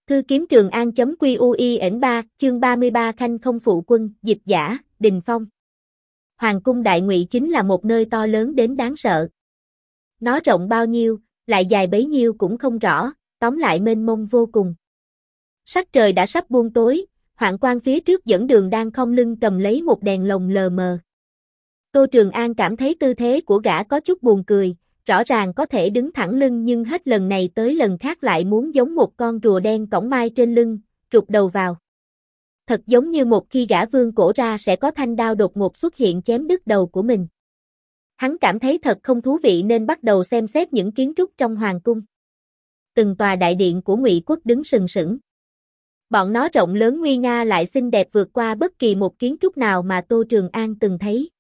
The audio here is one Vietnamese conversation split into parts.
Thư kiếm Trường An.QUIN3, chương 33 Khanh không phụ quân, dịch giả, Đình Phong. Hoàng cung Đại Ngụy chính là một nơi to lớn đến đáng sợ. Nó rộng bao nhiêu, lại dài bấy nhiêu cũng không rõ, tóm lại mênh mông vô cùng. Sắc trời đã sắp buông tối, hoạn quan phía trước dẫn đường đang khom lưng cầm lấy một đèn lồng lờ mờ. Tô Trường An cảm thấy tư thế của gã có chút buồn cười, rõ ràng có thể đứng thẳng lưng nhưng hết lần này tới lần khác lại muốn giống một con rùa đen cõng mai trên lưng, rụt đầu vào. Thật giống như một khi gã vươn cổ ra sẽ có thanh đao đột ngột xuất hiện chém đứt đầu của mình. Hắn cảm thấy thật không thú vị nên bắt đầu xem xét những kiến trúc trong hoàng cung. Từng tòa đại điện của Ngụy quốc đứng sừng sững. Bọn nó rộng lớn nguy nga lại xinh đẹp vượt qua bất kỳ một kiến trúc nào mà Tô Trường An từng thấy.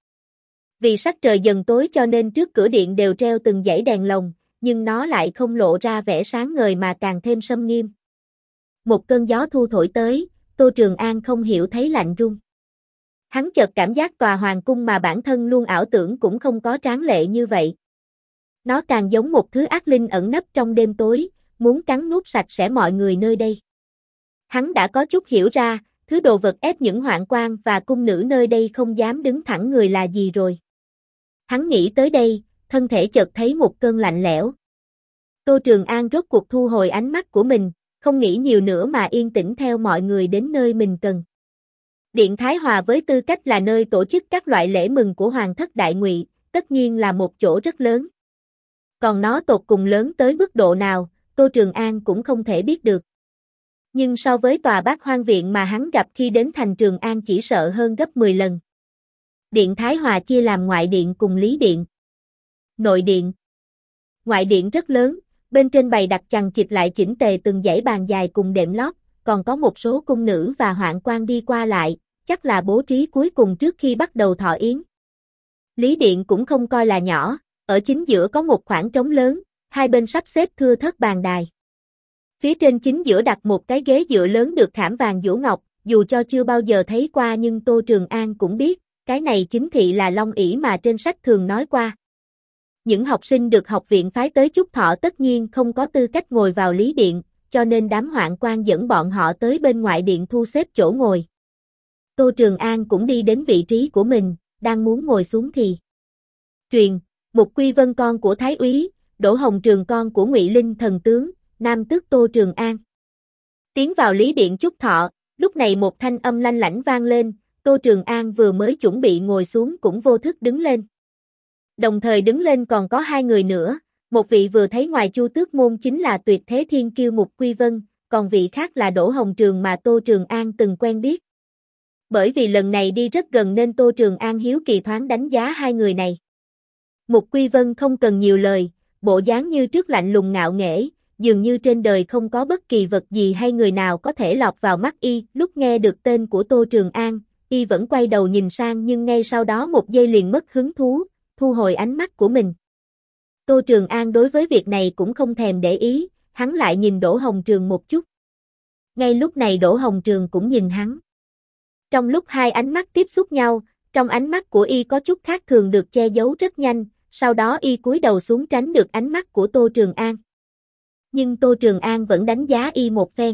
Vì sắc trời dần tối cho nên trước cửa điện đều treo từng dãy đèn lồng, nhưng nó lại không lộ ra vẻ sáng ngời mà càng thêm sâm nghiêm. Một cơn gió thu thổi tới, Tô Trường An không hiểu thấy lạnh run. Hắn chợt cảm giác tòa hoàng cung mà bản thân luôn ảo tưởng cũng không có tráng lệ như vậy. Nó càng giống một thứ ác linh ẩn nấp trong đêm tối, muốn cắn nuốt sạch sẽ mọi người nơi đây. Hắn đã có chút hiểu ra, thứ đồ vật ép những hoạn quan và cung nữ nơi đây không dám đứng thẳng người là gì rồi. Hắn nghĩ tới đây, thân thể chợt thấy một cơn lạnh lẽo. Tô Trường An rốt cuộc thu hồi ánh mắt của mình, không nghĩ nhiều nữa mà yên tĩnh theo mọi người đến nơi mình cần. Điện Thái Hòa với tư cách là nơi tổ chức các loại lễ mừng của Hoàng thất Đại Ngụy, tất nhiên là một chỗ rất lớn. Còn nó tột cùng lớn tới mức độ nào, Tô Trường An cũng không thể biết được. Nhưng so với tòa Bát Hoang Viện mà hắn gặp khi đến thành Trường An chỉ sợ hơn gấp 10 lần. Điện Thái Hòa chia làm ngoại điện cùng lý điện. Nội điện. Ngoại điện rất lớn, bên trên bày đặt chằng chịt lại chỉnh tề từng dãy bàn dài cùng đệm lót, còn có một số cung nữ và hoạn quan đi qua lại, chắc là bố trí cuối cùng trước khi bắt đầu thọ yến. Lý điện cũng không coi là nhỏ, ở chính giữa có một khoảng trống lớn, hai bên sắp xếp thưa thớt bàn đài. Phía trên chính giữa đặt một cái ghế dựa lớn được khảm vàng vũ ngọc, dù cho chưa bao giờ thấy qua nhưng Tô Trường An cũng biết, cái này chính thị là long ỷ mà trên sách thường nói qua. Những học sinh được học viện phái tới chúc thọ tất nhiên không có tư cách ngồi vào lý điện, cho nên đám hoạn quan dẫn bọn họ tới bên ngoại điện thu xếp chỗ ngồi. Tô Trường An cũng đi đến vị trí của mình, đang muốn ngồi xuống thì truyền, Mục Quy Vân con của Thái úy, Đỗ Hồng Trường con của Ngụy Linh thần tướng, nam tước Tô Trường An. Tiến vào lý điện chúc thọ, lúc này một thanh âm lanh lảnh vang lên, Tô Trường An vừa mới chuẩn bị ngồi xuống cũng vô thức đứng lên. Đồng thời đứng lên còn có hai người nữa, một vị vừa thấy ngoài Chu Tước môn chính là tuyệt thế thiên kiêu Mục Quy Vân, còn vị khác là Đỗ Hồng Trường mà Tô Trường An từng quen biết. Bởi vì lần này đi rất gần nên Tô Trường An hiếu kỳ thoáng đánh giá hai người này. Mục Quy Vân không cần nhiều lời, bộ dáng như trước lạnh lùng ngạo nghễ, dường như trên đời không có bất kỳ vật gì hay người nào có thể lọt vào mắt y. Lúc nghe được tên của Tô Trường An, y vẫn quay đầu nhìn sang nhưng ngay sau đó một giây liền mất hứng thú, thu hồi ánh mắt của mình. Tô Trường An đối với việc này cũng không thèm để ý, hắn lại nhìn Đỗ Hồng Trường một chút. Ngay lúc này Đỗ Hồng Trường cũng nhìn hắn. Trong lúc hai ánh mắt tiếp xúc nhau, trong ánh mắt của y có chút khác thường được che giấu rất nhanh, sau đó y cúi đầu xuống tránh được ánh mắt của Tô Trường An. Nhưng Tô Trường An vẫn đánh giá y một phen.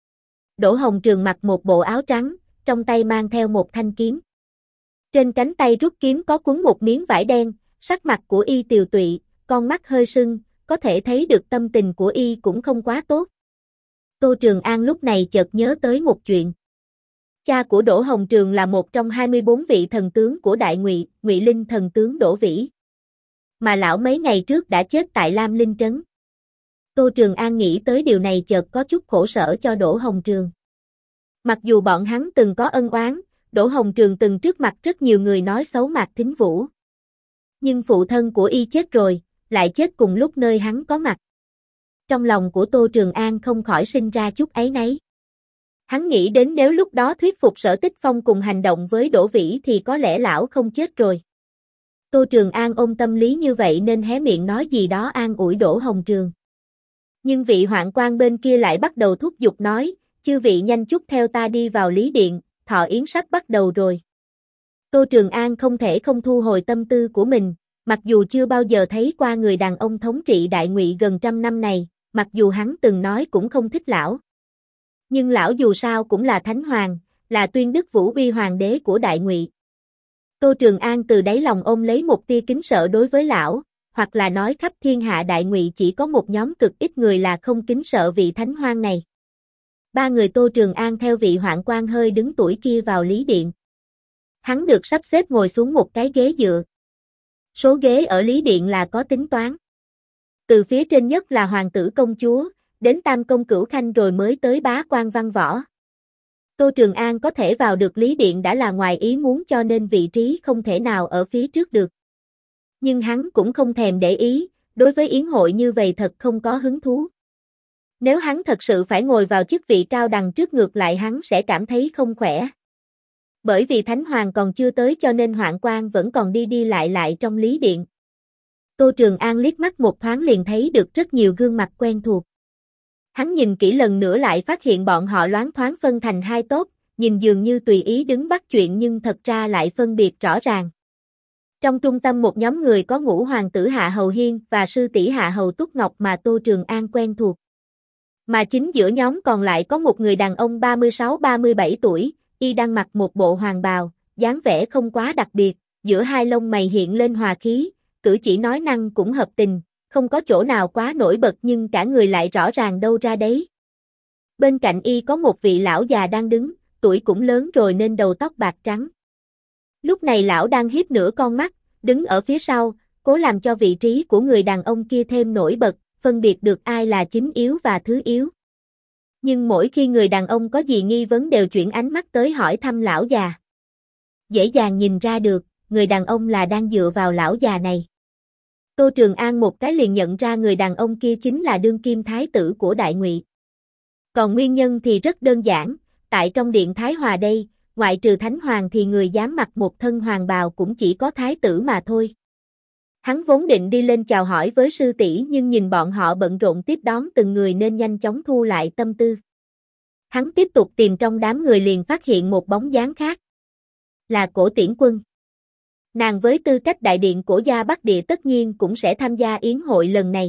Đỗ Hồng Trường mặc một bộ áo trắng, trong tay mang theo một thanh kiếm. Trên cánh tay rút kiếm có quấn một miếng vải đen, sắc mặt của y tiều tụy, con mắt hơi sưng, có thể thấy được tâm tình của y cũng không quá tốt. Tô Trường An lúc này chợt nhớ tới một chuyện. Cha của Đỗ Hồng Trường là một trong 24 vị thần tướng của Đại Ngụy, Ngụy Linh thần tướng Đỗ Vĩ. Mà lão mấy ngày trước đã chết tại Lam Linh Trấn. Tô Trường An nghĩ tới điều này chợt có chút khổ sở cho Đỗ Hồng Trường. Mặc dù bọn hắn từng có ân oán, Đỗ Hồng Trường từng trước mặt rất nhiều người nói xấu Mạc Thính Vũ. Nhưng phụ thân của y chết rồi, lại chết cùng lúc nơi hắn có mặt. Trong lòng của Tô Trường An không khỏi sinh ra chút áy náy. Hắn nghĩ đến nếu lúc đó thuyết phục Sở Tích Phong cùng hành động với Đỗ Vĩ thì có lẽ lão không chết rồi. Tô Trường An ôm tâm lý như vậy nên hé miệng nói gì đó an ủi Đỗ Hồng Trường. Nhưng vị hoạn quan bên kia lại bắt đầu thúc giục nói, chư vị nhanh chút theo ta đi vào lý điện, thọ yến sắp bắt đầu rồi. Tô Trường An không thể không thu hồi tâm tư của mình, mặc dù chưa bao giờ thấy qua người đàn ông thống trị Đại Ngụy gần trăm năm này, mặc dù hắn từng nói cũng không thích lão. Nhưng lão dù sao cũng là thánh hoàng, là tuyên đức vũ uy hoàng đế của Đại Ngụy. Tô Trường An từ đáy lòng ôm lấy một tia kính sợ đối với lão, hoặc là nói khắp thiên hạ Đại Ngụy chỉ có một nhóm cực ít người là không kính sợ vị thánh hoàng này. Ba người Tô Trường An theo vị hoạn quan hơi đứng tuổi kia vào Lý Điện. Hắn được sắp xếp ngồi xuống một cái ghế dựa. Số ghế ở Lý Điện là có tính toán. Từ phía trên nhất là hoàng tử công chúa, đến tam công cửu khanh rồi mới tới bá quan văn võ. Tô Trường An có thể vào được Lý Điện đã là ngoài ý muốn cho nên vị trí không thể nào ở phía trước được. Nhưng hắn cũng không thèm để ý, đối với yến hội như vậy thật không có hứng thú. Nếu hắn thật sự phải ngồi vào chức vị cao đằng trước ngược lại hắn sẽ cảm thấy không khỏe. Bởi vì Thánh Hoàng còn chưa tới cho nên hoạn quan vẫn còn đi đi lại trong Lý Điện. Tô Trường An liếc mắt một thoáng liền thấy được rất nhiều gương mặt quen thuộc. Hắn nhìn kỹ lần nữa lại phát hiện bọn họ loáng thoáng phân thành hai tốp, nhìn dường như tùy ý đứng bắt chuyện nhưng thật ra lại phân biệt rõ ràng. Trong trung tâm một nhóm người có ngũ hoàng tử Hạ Hầu Hiên và sư tỷ Hạ Hầu Túc Ngọc mà Tô Trường An quen thuộc. Mà chính giữa nhóm còn lại có một người đàn ông 36-37 tuổi, y đang mặc một bộ hoàng bào, dáng vẻ không quá đặc biệt, giữa hai lông mày hiện lên hòa khí, cử chỉ nói năng cũng hợp tình, không có chỗ nào quá nổi bật nhưng cả người lại rõ ràng đâu ra đấy. Bên cạnh y có một vị lão già đang đứng, tuổi cũng lớn rồi nên đầu tóc bạc trắng. Lúc này lão đang híp nửa con mắt, đứng ở phía sau, cố làm cho vị trí của người đàn ông kia thêm nổi bật, phân biệt được ai là chính yếu và thứ yếu. Nhưng mỗi khi người đàn ông có gì nghi vấn đều chuyển ánh mắt tới hỏi thăm lão già. Dễ dàng nhìn ra được, người đàn ông là đang dựa vào lão già này. Tô Trường An một cái liền nhận ra người đàn ông kia chính là đương kim thái tử của Đại Ngụy. Còn nguyên nhân thì rất đơn giản, tại trong điện Thái Hòa đây, ngoại trừ Thánh Hoàng thì người dám mặc một thân hoàng bào cũng chỉ có thái tử mà thôi. Hắn vốn định đi lên chào hỏi với sư tỷ nhưng nhìn bọn họ bận rộn tiếp đón từng người nên nhanh chóng thu lại tâm tư. Hắn tiếp tục tìm trong đám người liền phát hiện một bóng dáng khác. Là Cổ Tiễn Quân. Nàng với tư cách đại điện Cổ gia Bắc Địa tất nhiên cũng sẽ tham gia yến hội lần này.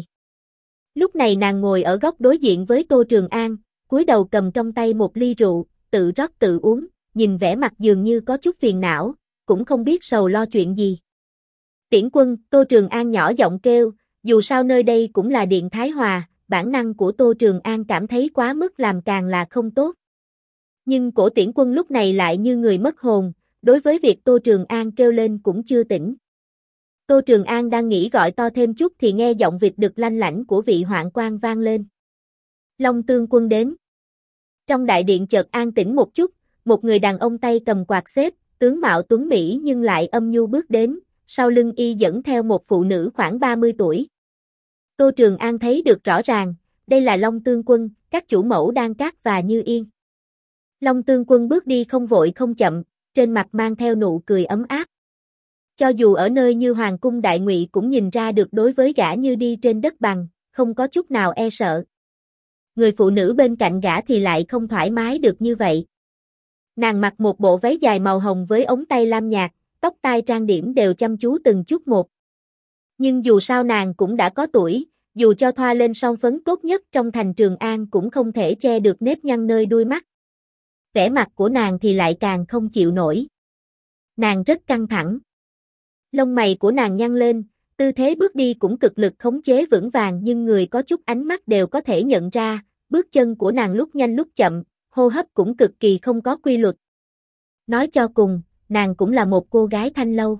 Lúc này nàng ngồi ở góc đối diện với Tô Trường An, cúi đầu cầm trong tay một ly rượu, tự rót tự uống, nhìn vẻ mặt dường như có chút phiền não, cũng không biết sầu lo chuyện gì. Tiễn Quân, Tô Trường An nhỏ giọng kêu, dù sao nơi đây cũng là điện Thái Hòa, bản năng của Tô Trường An cảm thấy quá mức làm càng là không tốt. Nhưng Cổ Tiễn Quân lúc này lại như người mất hồn, đối với việc Tô Trường An kêu lên cũng chưa tỉnh. Tô Trường An đang nghĩ gọi to thêm chút thì nghe giọng vịt đực lanh lảnh của vị hoạn quan vang lên. Long Tương Quân đến. Trong đại điện chợt an tĩnh một chút, một người đàn ông tay cầm quạt xếp, tướng mạo tuấn mỹ nhưng lại âm nhu bước đến, sau lưng y dẫn theo một phụ nữ khoảng 30 tuổi. Tô Trường An thấy được rõ ràng, đây là Long Tương Quân, các chủ mẫu đang cát và như yên. Long Tương Quân bước đi không vội không chậm, trên mặt mang theo nụ cười ấm áp. Cho dù ở nơi như Hoàng cung Đại Ngụy cũng nhìn ra được đối với gã như đi trên đất bằng, không có chút nào e sợ. Người phụ nữ bên cạnh gã thì lại không thoải mái được như vậy. Nàng mặc một bộ váy dài màu hồng với ống tay lam nhạt, tóc tai trang điểm đều chăm chú từng chút một. Nhưng dù sao nàng cũng đã có tuổi, dù cho thoa lên son phấn tốt nhất trong thành Trường An cũng không thể che được nếp nhăn nơi đuôi mắt. Vẻ mặt của nàng thì lại càng không chịu nổi. Nàng rất căng thẳng. Lông mày của nàng nhăn lên, tư thế bước đi cũng cực lực khống chế vững vàng nhưng người có chút ánh mắt đều có thể nhận ra, bước chân của nàng lúc nhanh lúc chậm, hô hấp cũng cực kỳ không có quy luật. Nói cho cùng, nàng cũng là một cô gái thanh lâu.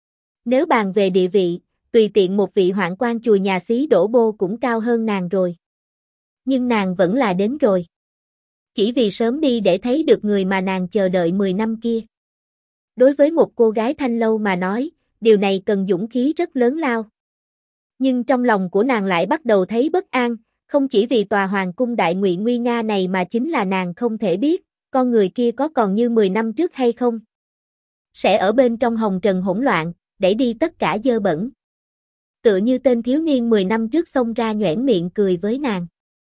Nếu bàn về địa vị, tùy tiện một vị hoạn quan chùa nhà xí đổ bô cũng cao hơn nàng rồi. Nhưng nàng vẫn là đến rồi. Chỉ vì sớm đi để thấy được người mà nàng chờ đợi 10 năm kia. Đối với một cô gái thanh lâu mà nói, điều này cần dũng khí rất lớn lao. Nhưng trong lòng của nàng lại bắt đầu thấy bất an, không chỉ vì tòa hoàng cung Đại Ngụy nguy nga này mà chính là nàng không thể biết, con người kia có còn như 10 năm trước hay không. Sẽ ở bên trong hồng trần hỗn loạn, đẩy đi tất cả dơ bẩn. Tựa như tên thiếu niên 10 năm trước xông ra nhoẻn miệng cười với nàng.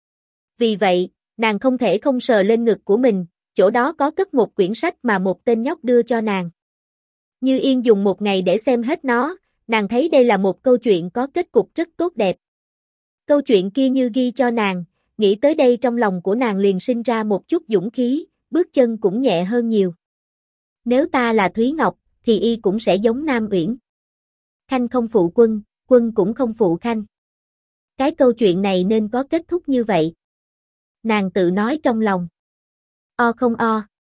Vì vậy, nàng không thể không sờ lên ngực của mình, chỗ đó có cất một quyển sách mà một tên nhóc đưa cho nàng. Như Yên dùng một ngày để xem hết nó, nàng thấy đây là một câu chuyện có kết cục rất tốt đẹp. Câu chuyện kia như ghi cho nàng, nghĩ tới đây trong lòng của nàng liền sinh ra một chút dũng khí, bước chân cũng nhẹ hơn nhiều. Nếu ta là Thúy Ngọc, thì y cũng sẽ giống Nam Uyển. Khanh không phụ quân, quân cũng không phụ Khanh. Cái câu chuyện này nên có kết thúc như vậy. Nàng tự nói trong lòng. O không o.